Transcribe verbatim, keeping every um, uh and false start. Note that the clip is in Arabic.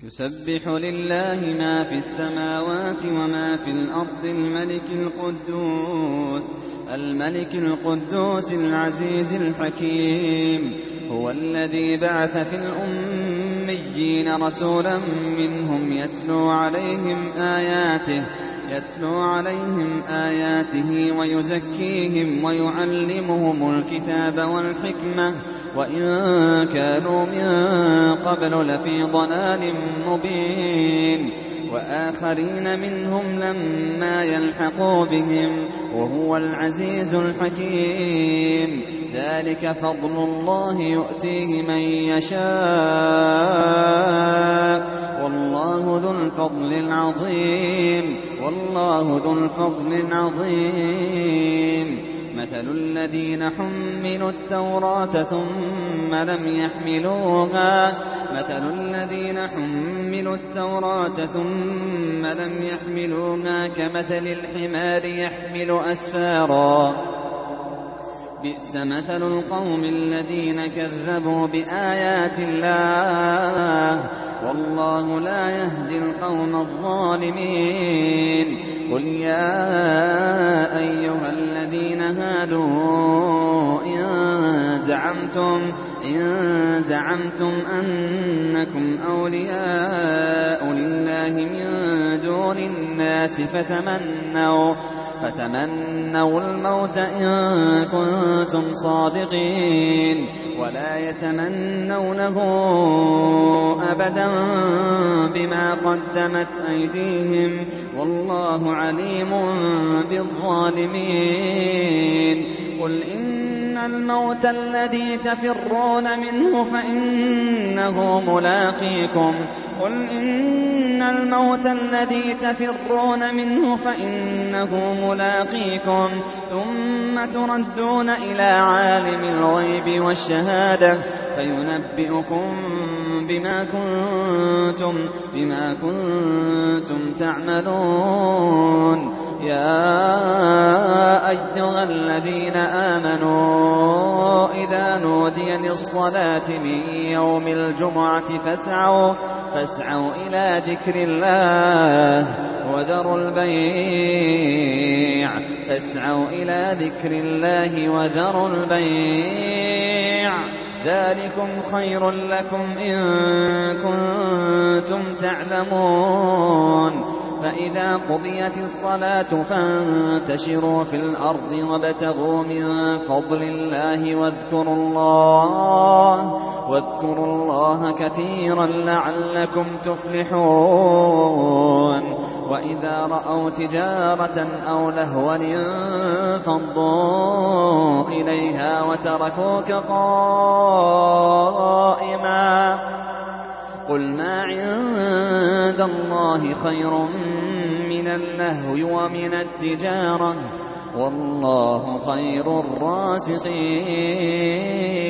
يسبح لله ما في السماوات وما في الأرض الملك القدوس الملك القدوس العزيز الحكيم. هو الذي بعث في الأميين رسولا منهم يتلو عليهم آياته يتلو عليهم آياته ويزكيهم ويعلمهم الكتاب والحكمة وإن كانوا من قبل لفي ضلال مبين. وآخرين منهم لما يلحقوا بهم وهو العزيز الحكيم. ذلك فضل الله يؤتيه من يشاء والله ذو الفضل العظيم والله ذو الفضل العظيم. مثل الذين حملوا التوراة ثم لم يحملوها مثل الذين حملوا التوراة ثم لم يحملوها كمثل الحمار يحمل أسفارا بئس مثل القوم الذين كذبوا بآيات الله والله لا يهدي القوم الظالمين. قل يا أيها الذين هادوا إن زعمتم إن زعمتم أنكم أولياء لله من دون الناس فتمنوا فتمنوا الموت إن كنتم صادقين ولا يتمنونه أبدا بما قدمت أيديهم والله عليم بالظالمين. قل إن الموت الذي تفرون منه فإنه ملاقيكم قل إن الموت الذي تفرون منه فإنه ملاقيكم ثم تردون إلى عالم الغيب والشهادة فينبئكم بما كنتم بما كنتم تعملون. يا أيها الذين آمنوا إذا نودي للصلاة من يوم الجمعة فاسعوا فاسعوا إلى ذكر الله وذروا البيع فاسعوا إلى ذكر الله وذروا البيع ذلكم خير لكم إن كنتم تعلمون. فإذا قضيت الصلاة فانتشروا في الأرض وابتغوا من فضل الله واذكروا الله واذكروا الله كثيرا لعلكم تفلحون. وإذا رأوا تجارة أو لهوا انفضوا إليها وتركوك قائما قل ما عند الله خير من اللهو ومن التجارة والله خير الرازقين.